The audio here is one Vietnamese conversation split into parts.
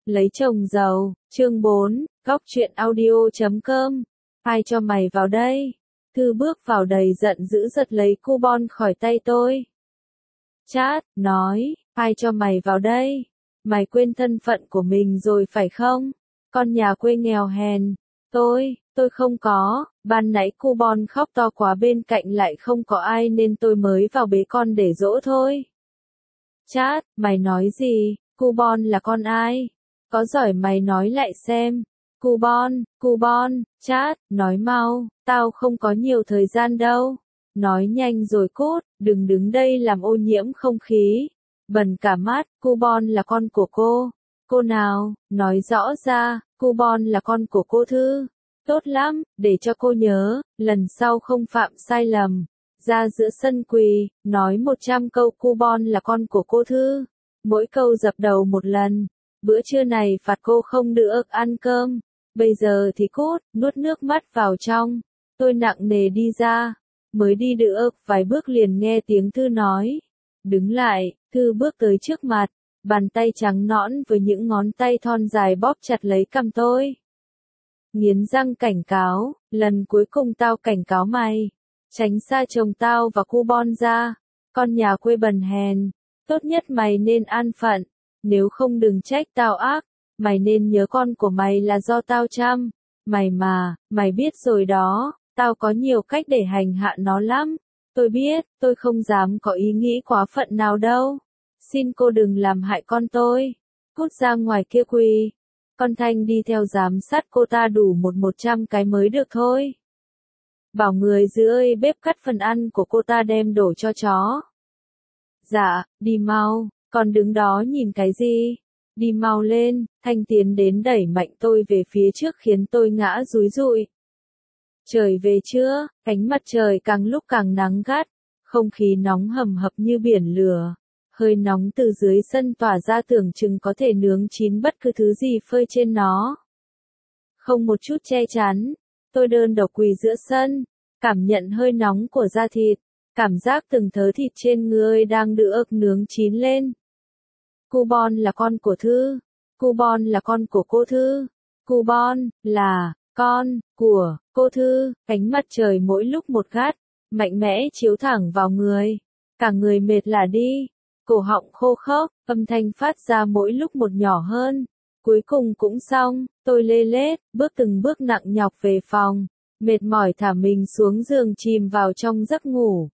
Lấy chồng giàu, chương 4, góc truyện audio.com. Ai cho mày vào đây? Thư bước vào đầy giận dữ giật lấy coupon khỏi tay tôi. Chát, nói, ai cho mày vào đây? Mày quên thân phận của mình rồi phải không? Con nhà quê nghèo hèn. Tôi không có, ban nãy coupon khóc to quá bên cạnh lại không có ai nên tôi mới vào bế con để dỗ thôi. Chát, mày nói gì? Coupon là con ai? Có giỏi mày nói lại xem. Coupon, chát, nói mau, tao không có nhiều thời gian đâu. Nói nhanh rồi cút, đừng đứng đây làm ô nhiễm không khí. Bẩn cả mắt, coupon là con của cô. Cô nào, nói rõ ra, coupon là con của cô Thư. Tốt lắm, để cho cô nhớ, lần sau không phạm sai lầm. Ra giữa sân quỳ, nói 100 câu coupon là con của cô Thư. Mỗi câu dập đầu một lần. Bữa trưa này phạt cô không được ăn cơm. Bây giờ thì cút, nuốt nước mắt vào trong. Tôi nặng nề đi ra. Mới đi được vài bước liền nghe tiếng Thư nói. Đứng lại, Thư bước tới trước mặt. Bàn tay trắng nõn với những ngón tay thon dài bóp chặt lấy cằm tôi. Nghiến răng cảnh cáo, lần cuối cùng tao cảnh cáo mày. Tránh xa chồng tao và coupon ra. Con nhà quê bần hèn. Tốt nhất mày nên an phận. Nếu không đừng trách tao ác. Mày nên nhớ con của mày là do tao chăm. Mày biết rồi đó. Tao có nhiều cách để hành hạ nó lắm. Tôi biết, tôi không dám có ý nghĩ quá phận nào đâu. Xin cô đừng làm hại con tôi. Cút ra ngoài kia quỳ. Con Thanh đi theo giám sát cô ta đủ 100 cái mới được thôi. Bảo người dưới bếp cắt phần ăn của cô ta đem đổ cho chó. Dạ, đi mau, còn đứng đó nhìn cái gì? Đi mau lên, Thanh tiến đến đẩy mạnh tôi về phía trước khiến tôi ngã rúi rụi. Trời về trưa, ánh mặt trời càng lúc càng nắng gắt, không khí nóng hầm hập như biển lửa. Hơi nóng từ dưới sân tỏa ra tưởng chừng có thể nướng chín bất cứ thứ gì phơi trên nó. Không một chút che chắn, tôi đơn độc quỳ giữa sân, cảm nhận hơi nóng của da thịt, cảm giác từng thớ thịt trên người đang được nướng chín lên. Coupon là con của Thư, coupon là con của cô Thư, coupon là con của cô Thư. Ánh mặt trời mỗi lúc một gắt, mạnh mẽ chiếu thẳng vào người, cả người mệt lả đi. Cổ họng khô khốc, âm thanh phát ra mỗi lúc một nhỏ hơn. Cuối cùng cũng xong, tôi lê lết, bước từng bước nặng nhọc về phòng. Mệt mỏi thả mình xuống giường chìm vào trong giấc ngủ.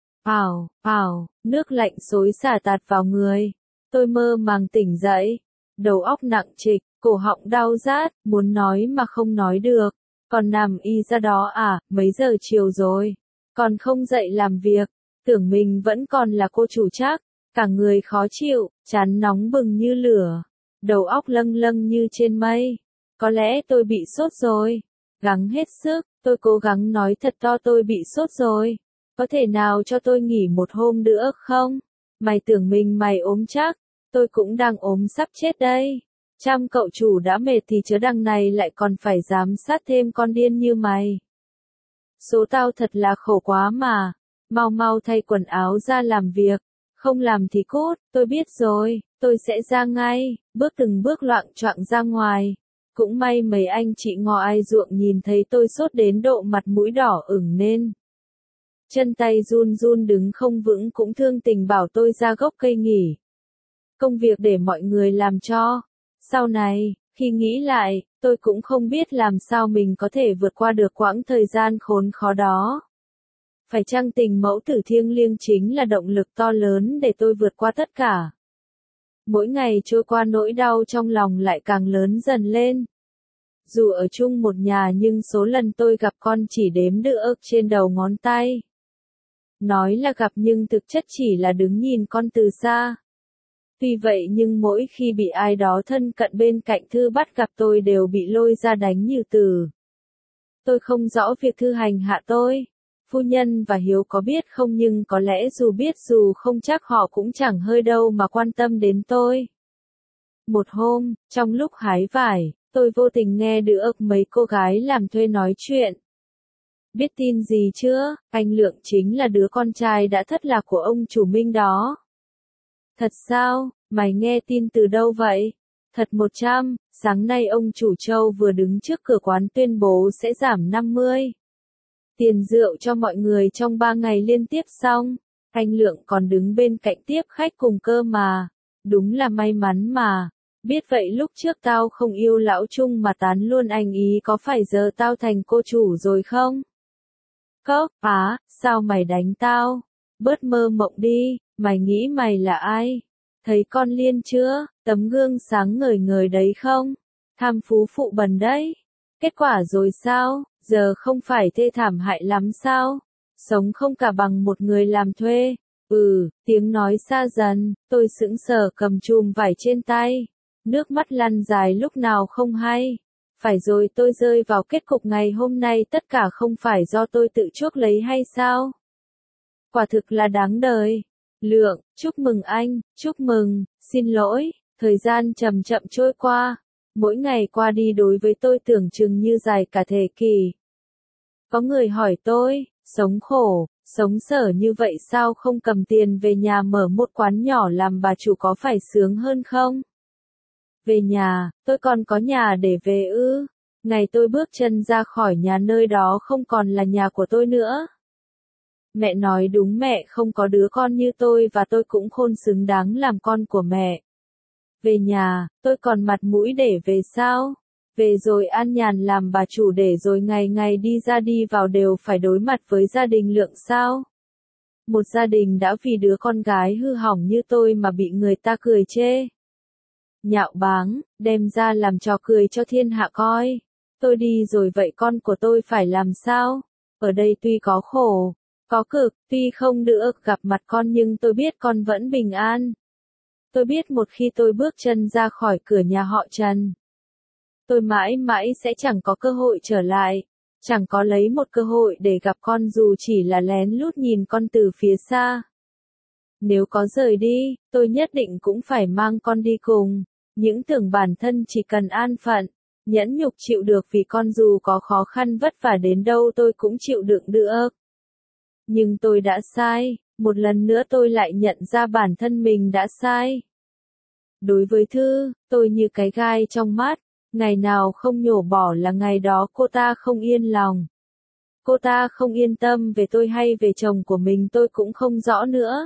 Nước lạnh xối xả tạt vào người. Tôi mơ màng tỉnh dậy. Đầu óc nặng trịch, cổ họng đau rát, muốn nói mà không nói được. Còn nằm y ra đó à, mấy giờ chiều rồi. Còn không dậy làm việc. Tưởng mình vẫn còn là cô chủ chắc. Cả người khó chịu, trán nóng bừng như lửa, đầu óc lâng lâng như trên mây. Có lẽ tôi bị sốt rồi. Gắng hết sức, tôi cố gắng nói thật to tôi bị sốt rồi. Có thể nào cho tôi nghỉ một hôm nữa không? Mày tưởng mày ốm chắc, tôi cũng đang ốm sắp chết đây. Chăm cậu chủ đã mệt thì chớ đằng này lại còn phải giám sát thêm con điên như mày. Số tao thật là khổ quá mà. Mau thay quần áo ra làm việc. Không làm thì cút, tôi biết rồi, tôi sẽ ra ngay, bước từng bước loạng choạng ra ngoài. Cũng may mấy anh chị ngò ai ruộng nhìn thấy tôi sốt đến độ mặt mũi đỏ ửng nên. Chân tay run run đứng không vững cũng thương tình bảo tôi ra gốc cây nghỉ. Công việc để mọi người làm cho. Sau này, khi nghĩ lại, tôi cũng không biết làm sao mình có thể vượt qua được quãng thời gian khốn khó đó. Phải chăng tình mẫu tử thiêng liêng chính là động lực to lớn để tôi vượt qua tất cả. Mỗi ngày trôi qua nỗi đau trong lòng lại càng lớn dần lên. Dù ở chung một nhà nhưng số lần tôi gặp con chỉ đếm được trên đầu ngón tay. Nói là gặp nhưng thực chất chỉ là đứng nhìn con từ xa. Tuy vậy nhưng mỗi khi bị ai đó thân cận bên cạnh Thư bắt gặp tôi đều bị lôi ra đánh như tử. Tôi không rõ việc Thư hành hạ tôi. Phu nhân và Hiếu có biết không nhưng có lẽ dù biết dù không chắc họ cũng chẳng hơi đâu mà quan tâm đến tôi. Một hôm, trong lúc hái vải, tôi vô tình nghe được mấy cô gái làm thuê nói chuyện. Biết tin gì chưa, anh Lượng chính là đứa con trai đã thất lạc của ông chủ Minh đó. Thật sao, mày nghe tin từ đâu vậy? Thật 100, sáng nay ông chủ Châu vừa đứng trước cửa quán tuyên bố sẽ giảm 50 tiền rượu cho mọi người trong 3 ngày liên tiếp xong. Anh Lượng còn đứng bên cạnh tiếp khách cùng cơ mà. Đúng là may mắn mà. Biết vậy lúc trước tao không yêu lão Trung mà tán luôn anh ý có phải giờ tao thành cô chủ rồi không? Cốc, sao mày đánh tao? Bớt mơ mộng đi, mày nghĩ mày là ai? Thấy con Liên chưa, tấm gương sáng ngời ngời đấy không? Tham phú phụ bần đấy. Kết quả rồi sao, giờ không phải thê thảm hại lắm sao? Sống không cả bằng một người làm thuê. Tiếng nói xa dần, tôi sững sờ cầm chùm vải trên tay. Nước mắt lăn dài lúc nào không hay. Phải rồi, tôi rơi vào kết cục ngày hôm nay tất cả không phải do tôi tự chuốc lấy hay sao? Quả thực là đáng đời. Lượng, chúc mừng anh, chúc mừng, xin lỗi, thời gian chậm chậm trôi qua. Mỗi ngày qua đi đối với tôi tưởng chừng như dài cả thế kỷ. Có người hỏi tôi, sống khổ, sống sở như vậy sao không cầm tiền về nhà mở một quán nhỏ làm bà chủ có phải sướng hơn không? Về nhà, tôi còn có nhà để về ư? Ngày tôi bước chân ra khỏi nhà nơi đó không còn là nhà của tôi nữa. Mẹ nói đúng, mẹ không có đứa con như tôi và tôi cũng khôn xứng đáng làm con của mẹ. Về nhà, tôi còn mặt mũi để về sao? Về rồi an nhàn làm bà chủ để rồi ngày ngày đi ra đi vào đều phải đối mặt với gia đình Lượng sao? Một gia đình đã vì đứa con gái hư hỏng như tôi mà bị người ta cười chê. Nhạo báng, đem ra làm trò cười cho thiên hạ coi. Tôi đi rồi vậy con của tôi phải làm sao? Ở đây tuy có khổ, có cực, tuy không được gặp mặt con nhưng tôi biết con vẫn bình an. Tôi biết một khi tôi bước chân ra khỏi cửa nhà họ Trần, tôi mãi mãi sẽ chẳng có cơ hội trở lại, chẳng có lấy một cơ hội để gặp con dù chỉ là lén lút nhìn con từ phía xa. Nếu có rời đi, tôi nhất định cũng phải mang con đi cùng. Những tưởng bản thân chỉ cần an phận, nhẫn nhục chịu được vì con dù có khó khăn vất vả đến đâu tôi cũng chịu đựng được. Nhưng tôi đã sai, một lần nữa tôi lại nhận ra bản thân mình đã sai. Đối với Thư, tôi như cái gai trong mắt, ngày nào không nhổ bỏ là ngày đó cô ta không yên lòng. Cô ta không yên tâm về tôi hay về chồng của mình tôi cũng không rõ nữa.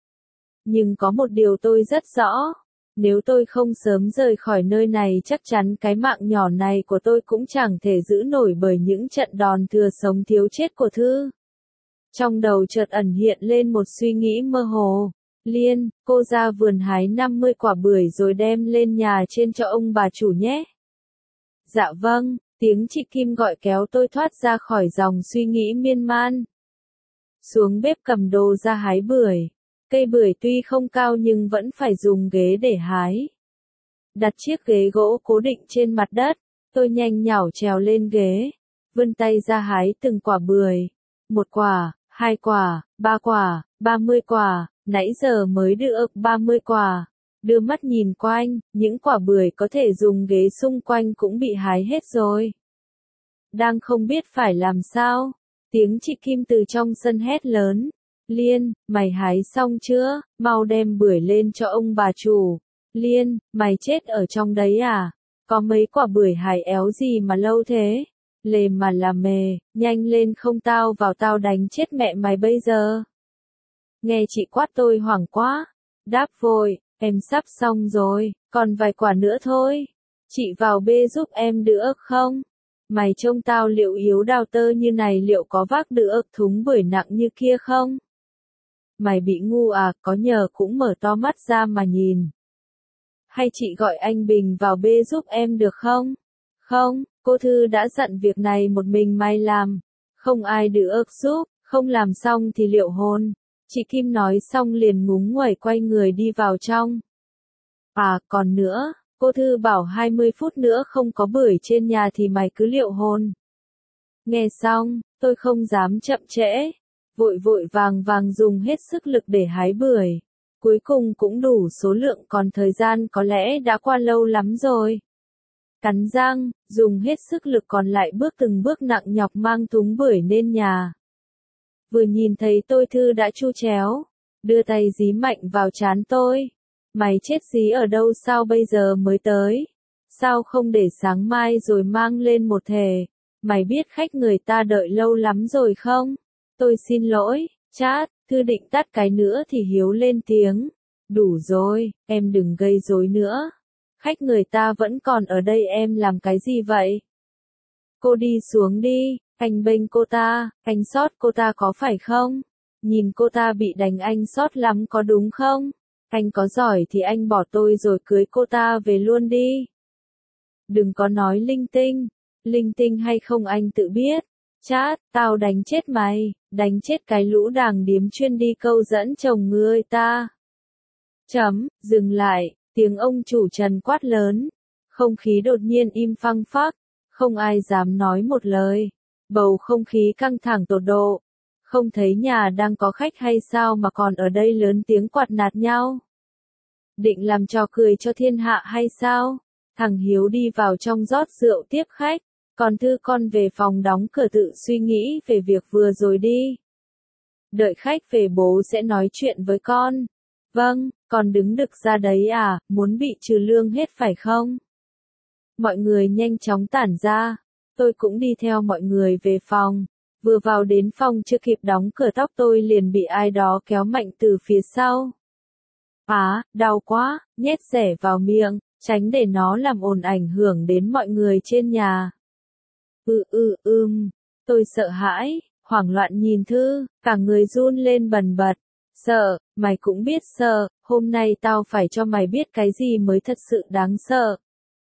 Nhưng có một điều tôi rất rõ, nếu tôi không sớm rời khỏi nơi này chắc chắn cái mạng nhỏ này của tôi cũng chẳng thể giữ nổi bởi những trận đòn thừa sống thiếu chết của Thư. Trong đầu chợt ẩn hiện lên một suy nghĩ mơ hồ. Liên, cô ra vườn hái 50 quả bưởi rồi đem lên nhà trên cho ông bà chủ nhé. Dạ vâng, tiếng chị Kim gọi kéo tôi thoát ra khỏi dòng suy nghĩ miên man. Xuống bếp cầm đồ ra hái bưởi. Cây bưởi tuy không cao nhưng vẫn phải dùng ghế để hái. Đặt chiếc ghế gỗ cố định trên mặt đất, tôi nhanh nhảu trèo lên ghế, vươn tay ra hái từng quả bưởi. 1 quả, 2 quả, 3 quả, 30 quả, nãy giờ mới được 30 quả. Đưa mắt nhìn quanh, những quả bưởi có thể dùng ghế xung quanh cũng bị hái hết rồi. Đang không biết phải làm sao, tiếng chị Kim từ trong sân hét lớn. Liên, mày hái xong chưa? Mau đem bưởi lên cho ông bà chủ. Liên, mày chết ở trong đấy à? Có mấy quả bưởi hái éo gì mà lâu thế? Lề mà là mề, nhanh lên không tao vào tao đánh chết mẹ mày bây giờ. Nghe chị quát tôi hoảng quá. Đáp vội, em sắp xong rồi, còn vài quả nữa thôi. Chị vào bê giúp em được không? Mày trông tao liệu yếu đào tơ như này liệu có vác được thúng bưởi nặng như kia không? Mày bị ngu à, có nhờ cũng mở to mắt ra mà nhìn. Hay chị gọi anh Bình vào bê giúp em được không? Không, cô Thư đã dặn việc này một mình mày làm. Không ai được giúp, không làm xong thì liệu hồn. Chị Kim nói xong liền ngúng nguẩy quay người đi vào trong. À, còn nữa, cô Thư bảo 20 phút nữa không có bưởi trên nhà thì mày cứ liệu hồn. Nghe xong, tôi không dám chậm trễ. Vội vội vàng vàng dùng hết sức lực để hái bưởi. Cuối cùng cũng đủ số lượng còn thời gian có lẽ đã qua lâu lắm rồi. Cắn răng, dùng hết sức lực còn lại bước từng bước nặng nhọc mang thúng bưởi lên nhà. Vừa nhìn thấy tôi Thư đã chu chéo, đưa tay dí mạnh vào trán tôi. Mày chết dí ở đâu sao bây giờ mới tới? Sao không để sáng mai rồi mang lên một thề? Mày biết khách người ta đợi lâu lắm rồi không? Tôi xin lỗi, chat, Thư định tắt cái nữa thì Hiếu lên tiếng. Đủ rồi, em đừng gây rối nữa. Khách người ta vẫn còn ở đây em làm cái gì vậy? Cô đi xuống đi, anh bênh cô ta, anh sót cô ta có phải không? Nhìn cô ta bị đánh anh sót lắm có đúng không? Anh có giỏi thì anh bỏ tôi rồi cưới cô ta về luôn đi. Đừng có nói linh tinh hay không anh tự biết. Chát, tao đánh chết mày, đánh chết cái lũ đàng điếm chuyên đi câu dẫn chồng người ta. Dừng lại, tiếng ông chủ Trần quát lớn. Không khí đột nhiên im phăng phắc, không ai dám nói một lời. Bầu không khí căng thẳng tột độ. Không thấy nhà đang có khách hay sao mà còn ở đây lớn tiếng quạt nạt nhau. Định làm trò cười cho thiên hạ hay sao? Thằng Hiếu đi vào trong rót rượu tiếp khách. Còn Thư con về phòng đóng cửa tự suy nghĩ về việc vừa rồi đi. Đợi khách về bố sẽ nói chuyện với con. Vâng, con đứng đực ra đấy à, muốn bị trừ lương hết phải không? Mọi người nhanh chóng tản ra. Tôi cũng đi theo mọi người về phòng. Vừa vào đến phòng chưa kịp đóng cửa tóc tôi liền bị ai đó kéo mạnh từ phía sau. Đau quá, nhét rẻ vào miệng, tránh để nó làm ồn ảnh hưởng đến mọi người trên nhà. Tôi sợ hãi, hoảng loạn nhìn Thư, cả người run lên bần bật. Sợ, mày cũng biết sợ, hôm nay tao phải cho mày biết cái gì mới thật sự đáng sợ.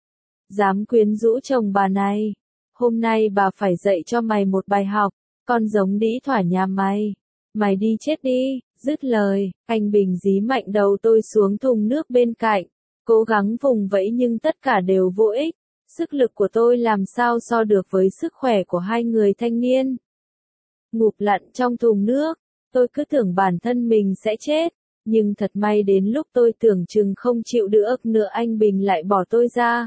Dám quyến rũ chồng bà này, hôm nay bà phải dạy cho mày một bài học, con giống đĩ thỏa nhà mày. Mày đi chết đi, dứt lời, anh Bình dí mạnh đầu tôi xuống thùng nước bên cạnh, cố gắng vùng vẫy nhưng tất cả đều vô ích. Sức lực của tôi làm sao so được với sức khỏe của hai người thanh niên. Ngụp lặn trong thùng nước, tôi cứ tưởng bản thân mình sẽ chết, nhưng thật may đến lúc tôi tưởng chừng không chịu được nữa anh Bình lại bỏ tôi ra.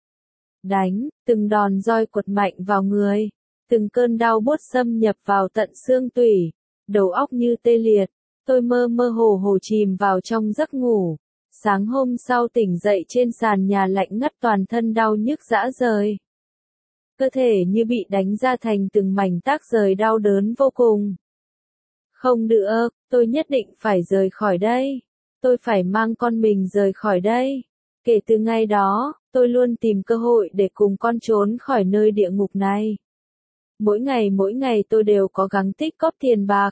Đánh, từng đòn roi quật mạnh vào người, từng cơn đau buốt xâm nhập vào tận xương tủy, đầu óc như tê liệt, tôi mơ mơ hồ hồ chìm vào trong giấc ngủ. Sáng hôm sau tỉnh dậy trên sàn nhà lạnh ngắt toàn thân đau nhức rã rời. Cơ thể như bị đánh ra thành từng mảnh tác rời đau đớn vô cùng. Không được, tôi nhất định phải rời khỏi đây. Tôi phải mang con mình rời khỏi đây. Kể từ ngày đó, tôi luôn tìm cơ hội để cùng con trốn khỏi nơi địa ngục này. Mỗi ngày tôi đều cố gắng tích góp tiền bạc.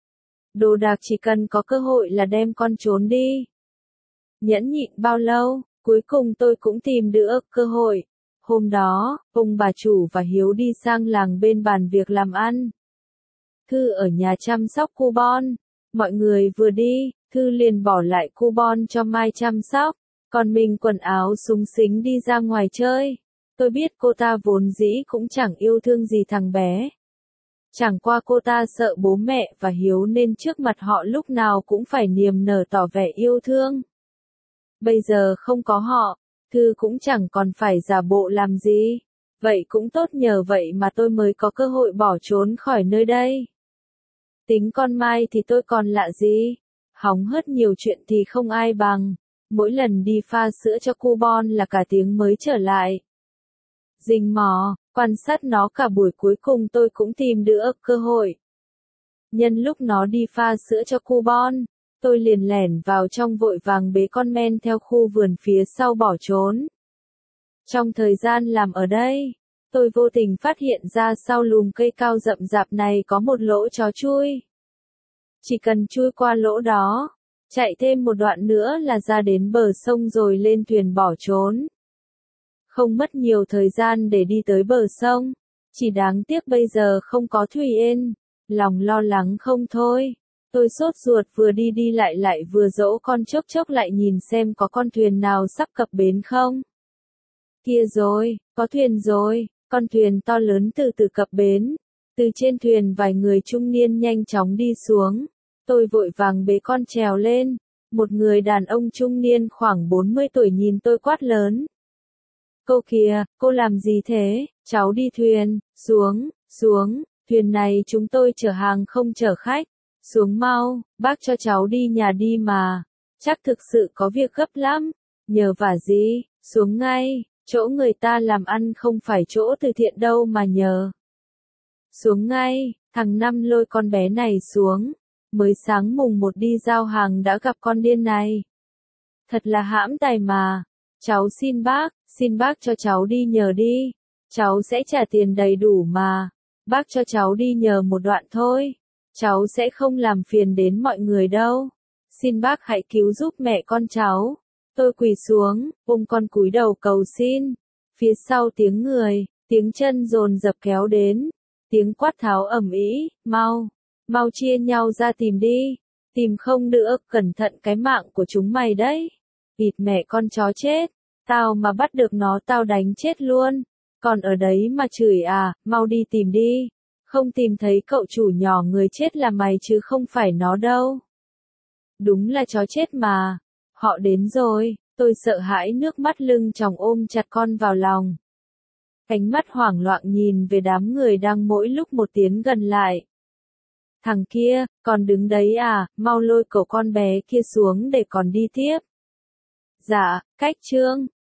Đồ đạc chỉ cần có cơ hội là đem con trốn đi. Nhẫn nhịn bao lâu, cuối cùng tôi cũng tìm được cơ hội. Hôm đó, ông bà chủ và Hiếu đi sang làng bên bàn việc làm ăn. Thư ở nhà chăm sóc cu bon. Mọi người vừa đi, Thư liền bỏ lại cu bon cho Mai chăm sóc. Còn mình quần áo súng xính đi ra ngoài chơi. Tôi biết cô ta vốn dĩ cũng chẳng yêu thương gì thằng bé. Chẳng qua cô ta sợ bố mẹ và Hiếu nên trước mặt họ lúc nào cũng phải niềm nở tỏ vẻ yêu thương. Bây giờ không có họ, Thư cũng chẳng còn phải giả bộ làm gì. Vậy cũng tốt nhờ vậy mà tôi mới có cơ hội bỏ trốn khỏi nơi đây. Tính con Mai thì tôi còn lạ gì. Hóng hớt nhiều chuyện thì không ai bằng. Mỗi lần đi pha sữa cho cu bon là cả tiếng mới trở lại. Rình mò, quan sát nó cả buổi cuối cùng tôi cũng tìm được cơ hội. Nhân lúc nó đi pha sữa cho cu bon, tôi liền lẻn vào trong vội vàng bế con men theo khu vườn phía sau bỏ trốn. Trong thời gian làm ở đây, tôi vô tình phát hiện ra sau lùm cây cao rậm rạp này có một lỗ chó chui. Chỉ cần chui qua lỗ đó, chạy thêm một đoạn nữa là ra đến bờ sông rồi lên thuyền bỏ trốn. Không mất nhiều thời gian để đi tới bờ sông, chỉ đáng tiếc bây giờ không có thuyền êm, lòng lo lắng không thôi. Tôi sốt ruột vừa đi lại vừa dỗ con chốc lại nhìn xem có con thuyền nào sắp cập bến không. Kia rồi, có thuyền rồi, con thuyền to lớn từ cập bến. Từ trên thuyền vài người trung niên nhanh chóng đi xuống. Tôi vội vàng bế con trèo lên. Một người đàn ông trung niên khoảng 40 tuổi nhìn tôi quát lớn. Cô kìa, cô làm gì thế? Cháu đi thuyền, xuống, thuyền này chúng tôi chở hàng không chở khách. Xuống mau, bác cho cháu đi nhà đi mà. chắc thực sự có việc gấp lắm. Nhờ vả gì, xuống ngay, chỗ người ta làm ăn không phải chỗ từ thiện đâu mà nhờ. Xuống ngay, thằng Năm lôi con bé này xuống. Mới sáng mùng 1 đi giao hàng đã gặp con điên này. Thật là hãm tài mà. Cháu xin bác cho cháu đi nhờ đi. Cháu sẽ trả tiền đầy đủ mà. Bác cho cháu đi nhờ một đoạn thôi. Cháu sẽ không làm phiền đến mọi người đâu. Xin bác hãy cứu giúp mẹ con cháu. Tôi quỳ xuống, ôm con cúi đầu cầu xin. Phía sau tiếng người, tiếng chân dồn dập kéo đến. Tiếng quát tháo ầm ĩ, mau chia nhau ra tìm đi. Tìm không nữa, cẩn thận cái mạng của chúng mày đấy. Ịt mẹ con chó chết. Tao mà bắt được nó tao đánh chết luôn. Còn ở đấy mà chửi à, mau đi tìm đi. Không tìm thấy cậu chủ nhỏ người chết là mày chứ không phải nó đâu. Đúng là chó chết mà. Họ đến rồi, tôi sợ hãi nước mắt lưng tròng ôm chặt con vào lòng. Ánh mắt hoảng loạn nhìn về đám người đang mỗi lúc một tiến gần lại. Thằng kia, còn đứng đấy à, mau lôi cậu con bé kia xuống để còn đi tiếp. Dạ, cách Trương.